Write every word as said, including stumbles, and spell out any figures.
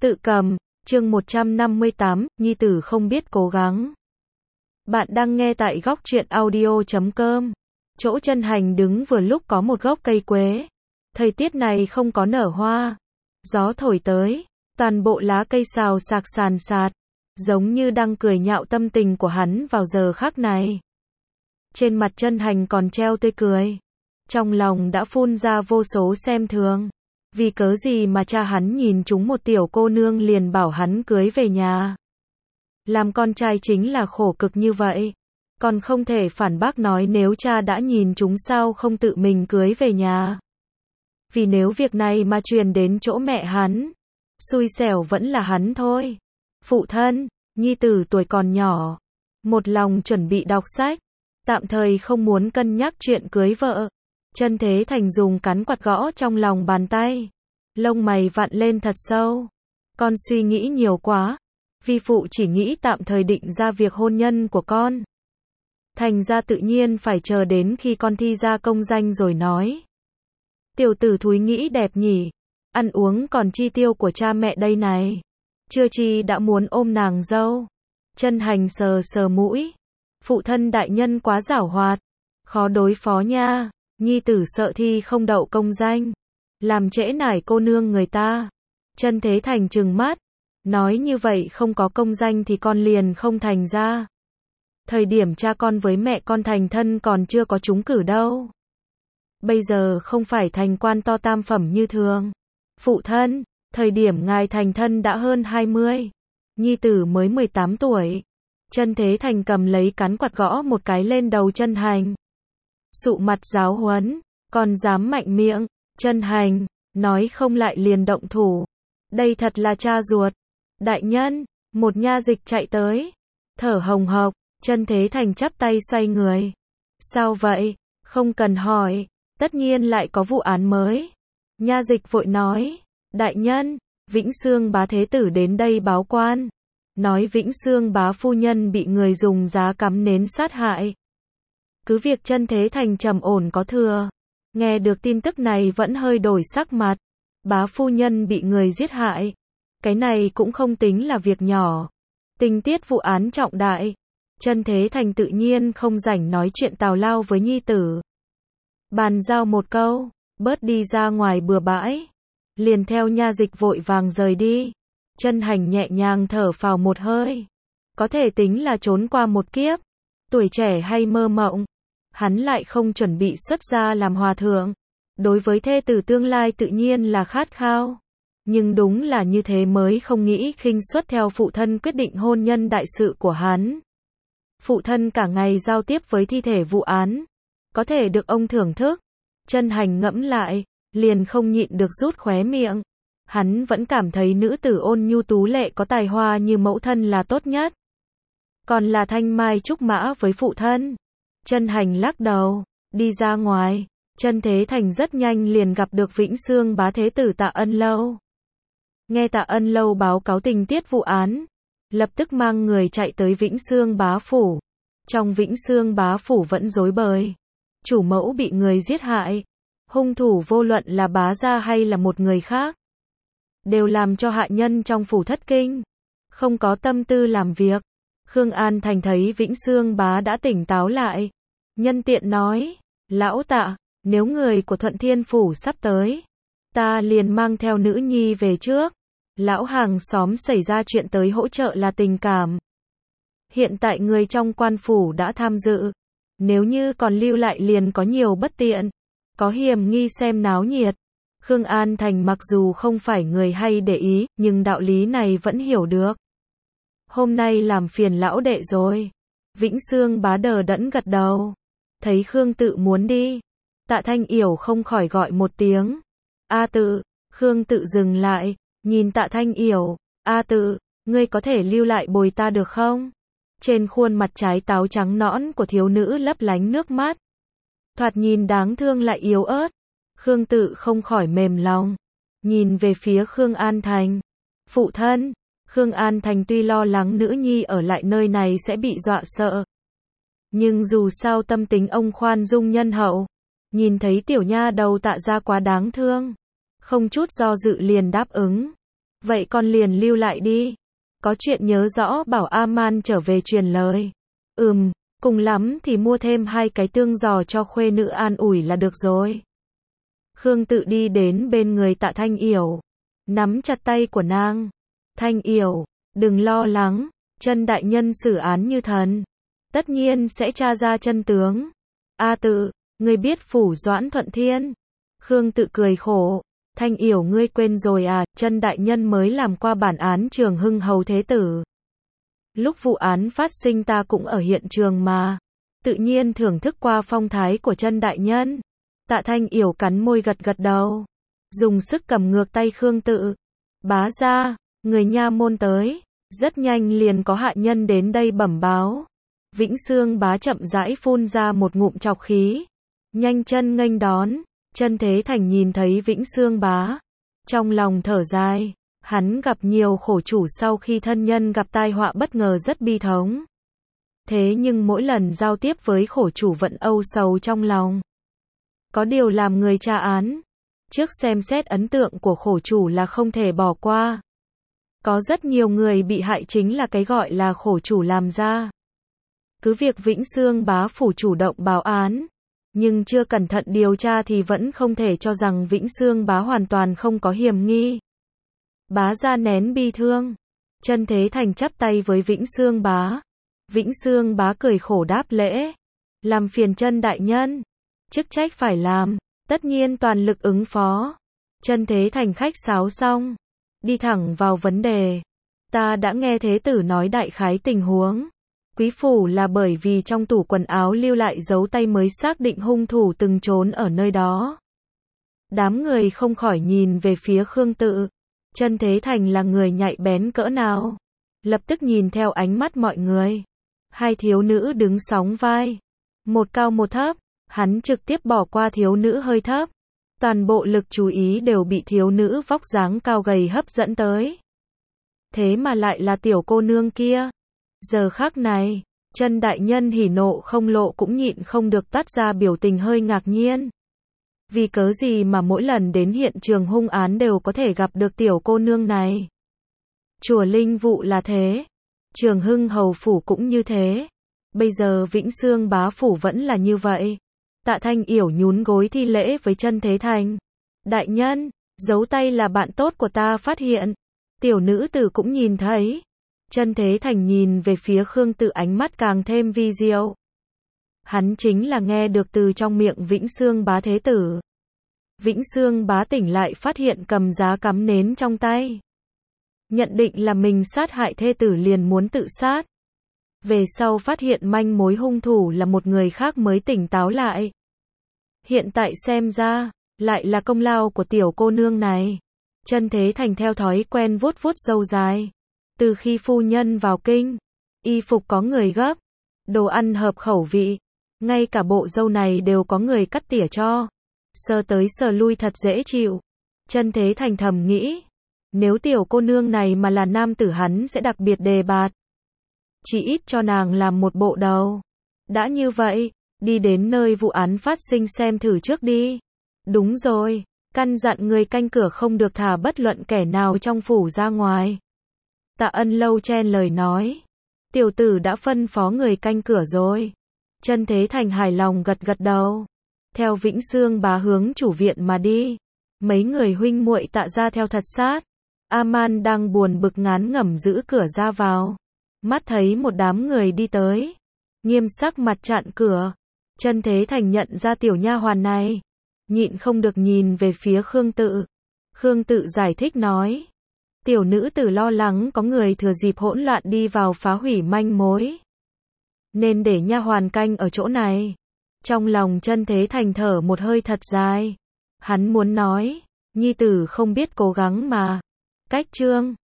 Tự cầm, chương một trăm năm mươi tám, nhi tử không biết cố gắng. Bạn đang nghe tại góc truyện audio chấm com. Chỗ Chân Hành đứng vừa lúc có một gốc cây quế. Thời tiết này không có nở hoa. Gió thổi tới, toàn bộ lá cây xào xạc sàn sạt, giống như đang cười nhạo tâm tình của hắn vào giờ khắc này. Trên mặt Chân Hành còn treo tươi cười. Trong lòng đã phun ra vô số xem thường. Vì cớ gì mà cha hắn nhìn chúng một tiểu cô nương liền bảo hắn cưới về nhà. Làm con trai chính là khổ cực như vậy. Còn không thể phản bác nói nếu cha đã nhìn chúng sao không tự mình cưới về nhà. Vì nếu việc này mà truyền đến chỗ mẹ hắn, xui xẻo vẫn là hắn thôi. Phụ thân, nhi tử tuổi còn nhỏ, một lòng chuẩn bị đọc sách, tạm thời không muốn cân nhắc chuyện cưới vợ. Chân Thế Thành dùng cán quạt gõ trong lòng bàn tay. Lông mày vặn lên thật sâu. Con suy nghĩ nhiều quá. Vi phụ chỉ nghĩ tạm thời định ra việc hôn nhân của con. Thành ra tự nhiên phải chờ đến khi con thi ra công danh rồi nói. Tiểu tử thúi nghĩ đẹp nhỉ. Ăn uống còn chi tiêu của cha mẹ đây này. Chưa chi đã muốn ôm nàng dâu. Chân Hành sờ sờ mũi. Phụ thân đại nhân quá giảo hoạt. Khó đối phó nha. Nhi tử sợ thi không đậu công danh, làm trễ nải cô nương người ta. Chân Thế Thành trừng mắt, nói như vậy không có công danh thì con liền không thành ra. Thời điểm cha con với mẹ con thành thân còn chưa có trúng cử đâu. Bây giờ không phải thành quan to tam phẩm như thường. Phụ thân, thời điểm ngài thành thân đã hơn hai mươi, nhi tử mới mười tám tuổi. Chân Thế Thành cầm lấy cán quạt gõ một cái lên đầu Chân Hành. Sụ mặt giáo huấn, còn dám mạnh miệng. Chân Hành, nói không lại liền động thủ. Đây thật là cha ruột. Đại nhân, một nha dịch chạy tới. Thở hồng hộc, Chân Thế Thành chắp tay xoay người. Sao vậy? Không cần hỏi, tất nhiên lại có vụ án mới. Nha dịch vội nói, đại nhân, Vĩnh Xương bá thế tử đến đây báo quan. Nói Vĩnh Xương bá phu nhân bị người dùng giá cắm nến sát hại. Cứ việc Chân Thế Thành trầm ổn có thừa, nghe được tin tức này vẫn hơi đổi sắc mặt. Bá phu nhân bị người giết hại, cái này cũng không tính là việc nhỏ. Tình tiết vụ án trọng đại. Chân Thế Thành tự nhiên không rảnh nói chuyện tào lao với nhi tử. Bàn giao một câu, bớt đi ra ngoài bừa bãi. Liền theo nha dịch vội vàng rời đi. Chân Hành nhẹ nhàng thở phào một hơi. Có thể tính là trốn qua một kiếp. Tuổi trẻ hay mơ mộng, hắn lại không chuẩn bị xuất gia làm hòa thượng. Đối với thê tử tương lai tự nhiên là khát khao. Nhưng đúng là như thế mới không nghĩ khinh suất theo phụ thân quyết định hôn nhân đại sự của hắn. Phụ thân cả ngày giao tiếp với thi thể vụ án, có thể được ông thưởng thức. Chân Hành ngẫm lại, liền không nhịn được rút khóe miệng. Hắn vẫn cảm thấy nữ tử ôn nhu tú lệ có tài hoa như mẫu thân là tốt nhất. Còn là thanh mai trúc mã với phụ thân. Chân Hành lắc đầu, đi ra ngoài. Chân Thế Thành rất nhanh liền gặp được Vĩnh Xương bá thế tử Tạ Ân Lâu. Nghe Tạ Ân Lâu báo cáo tình tiết vụ án, lập tức mang người chạy tới Vĩnh Xương bá phủ. Trong Vĩnh Xương bá phủ vẫn rối bời. Chủ mẫu bị người giết hại. Hung thủ vô luận là bá gia hay là một người khác, đều làm cho hạ nhân trong phủ thất kinh, không có tâm tư làm việc. Khương An Thành thấy Vĩnh Xương bá đã tỉnh táo lại, nhân tiện nói, lão Tạ, nếu người của Thuận Thiên phủ sắp tới, ta liền mang theo nữ nhi về trước. Lão hàng xóm xảy ra chuyện tới hỗ trợ là tình cảm. Hiện tại người trong quan phủ đã tham dự, nếu như còn lưu lại liền có nhiều bất tiện, có hiểm nghi xem náo nhiệt. Khương An Thành mặc dù không phải người hay để ý, nhưng đạo lý này vẫn hiểu được. Hôm nay làm phiền lão đệ rồi. Vĩnh Xương bá đờ đẫn gật đầu. Thấy Khương Tự muốn đi, Tạ Thanh Yểu không khỏi gọi một tiếng. A Tự. Khương Tự dừng lại, nhìn Tạ Thanh Yểu. A Tự, ngươi có thể lưu lại bồi ta được không? Trên khuôn mặt trái táo trắng nõn của thiếu nữ lấp lánh nước mắt. Thoạt nhìn đáng thương lại yếu ớt. Khương Tự không khỏi mềm lòng. Nhìn về phía Khương An Thành. Phụ thân. Khương An Thành tuy lo lắng nữ nhi ở lại nơi này sẽ bị dọa sợ, nhưng dù sao tâm tính ông khoan dung nhân hậu. Nhìn thấy tiểu nha đầu Tạ gia quá đáng thương, không chút do dự liền đáp ứng. Vậy con liền lưu lại đi. Có chuyện nhớ rõ bảo A-man trở về truyền lời. Ừm, cùng lắm thì mua thêm hai cái tương giò cho khuê nữ an ủi là được rồi. Khương Tự đi đến bên người Tạ Thanh Yểu, nắm chặt tay của nàng. Thanh Yểu, đừng lo lắng, Chân đại nhân xử án như thần, tất nhiên sẽ tra ra chân tướng. A Tự, ngươi biết phủ Doãn Thuận Thiên? Khương Tự cười khổ, Thanh Yểu ngươi quên rồi à, Chân đại nhân mới làm qua bản án Trường Hưng hầu thế tử. Lúc vụ án phát sinh ta cũng ở hiện trường mà, tự nhiên thưởng thức qua phong thái của Chân đại nhân. Tạ Thanh Yểu cắn môi gật gật đầu, dùng sức cầm ngược tay Khương Tự. Bá gia, người nha môn tới, rất nhanh liền có hạ nhân đến đây bẩm báo. Vĩnh Xương bá chậm rãi phun ra một ngụm trọc khí, nhanh chân nghênh đón. Chân Thế Thành nhìn thấy Vĩnh Xương bá, trong lòng thở dài, hắn gặp nhiều khổ chủ sau khi thân nhân gặp tai họa bất ngờ rất bi thống. Thế nhưng mỗi lần giao tiếp với khổ chủ vẫn âu sầu trong lòng. Có điều làm người tra án, trước xem xét ấn tượng của khổ chủ là không thể bỏ qua. Có rất nhiều người bị hại chính là cái gọi là khổ chủ làm ra. Cứ việc Vĩnh Xương bá phủ chủ động báo án, nhưng chưa cẩn thận điều tra thì vẫn không thể cho rằng Vĩnh Xương bá hoàn toàn không có hiểm nghi. Bá gia nén bi thương, Chân Thế Thành chắp tay với Vĩnh Xương bá. Vĩnh Xương bá cười khổ đáp lễ, làm phiền Chân đại nhân, chức trách phải làm, tất nhiên toàn lực ứng phó. Chân Thế Thành khách sáo xong, đi thẳng vào vấn đề. Ta đã nghe thế tử nói đại khái tình huống. Quý phủ là bởi vì trong tủ quần áo lưu lại dấu tay mới xác định hung thủ từng trốn ở nơi đó. Đám người không khỏi nhìn về phía Khương Tự. Chân Thế Thành là người nhạy bén cỡ nào, lập tức nhìn theo ánh mắt mọi người. Hai thiếu nữ đứng sóng vai, một cao một thấp, hắn trực tiếp bỏ qua thiếu nữ hơi thấp. Toàn bộ lực chú ý đều bị thiếu nữ vóc dáng cao gầy hấp dẫn tới. Thế mà lại là tiểu cô nương kia. Giờ khắc này, Chân đại nhân hỉ nộ không lộ cũng nhịn không được toát ra biểu tình hơi ngạc nhiên. Vì cớ gì mà mỗi lần đến hiện trường hung án đều có thể gặp được tiểu cô nương này? Chùa Linh Vụ là thế, Trường Hưng hầu phủ cũng như thế, bây giờ Vĩnh Xương bá phủ vẫn là như vậy. Tạ Thanh Yểu nhún gối thi lễ với Chân Thế Thành. Đại nhân, dấu tay là bạn tốt của ta phát hiện. Tiểu nữ tử cũng nhìn thấy. Chân Thế Thành nhìn về phía Khương Tự, ánh mắt càng thêm vi diệu. Hắn chính là nghe được từ trong miệng Vĩnh Xương bá thế tử. Vĩnh Xương bá tỉnh lại phát hiện cầm giá cắm nến trong tay. Nhận định là mình sát hại thê tử liền muốn tự sát. Về sau phát hiện manh mối hung thủ là một người khác mới tỉnh táo lại. Hiện tại xem ra, lại là công lao của tiểu cô nương này. Chân Thế Thành theo thói quen vuốt vuốt râu dài. Từ khi phu nhân vào kinh, y phục có người gấp, đồ ăn hợp khẩu vị, ngay cả bộ râu này đều có người cắt tỉa cho. Sờ tới sờ lui thật dễ chịu. Chân Thế Thành thầm nghĩ, nếu tiểu cô nương này mà là nam tử hắn sẽ đặc biệt đề bạt. Chỉ ít cho nàng làm một bộ đầu. Đã như vậy, đi đến nơi vụ án phát sinh xem thử trước đi. Đúng rồi, căn dặn người canh cửa không được thả bất luận kẻ nào trong phủ ra ngoài. Tạ Ân Lâu chen lời nói. Tiểu tử đã phân phó người canh cửa rồi. Chân Thế Thành hài lòng gật gật đầu. Theo Vĩnh Xương bá hướng chủ viện mà đi. Mấy người huynh muội Tạ ra theo thật sát. A-man đang buồn bực ngán ngẩm giữ cửa ra vào. Mắt thấy một đám người đi tới, nghiêm sắc mặt chặn cửa. Chân Thế Thành nhận ra tiểu nha hoàn này, nhịn không được nhìn về phía Khương Tự. Khương Tự giải thích nói, tiểu nữ tử lo lắng có người thừa dịp hỗn loạn đi vào phá hủy manh mối, nên để nha hoàn canh ở chỗ này. Trong lòng Chân Thế Thành thở một hơi thật dài. Hắn muốn nói, nhi tử không biết cố gắng mà. Cách chương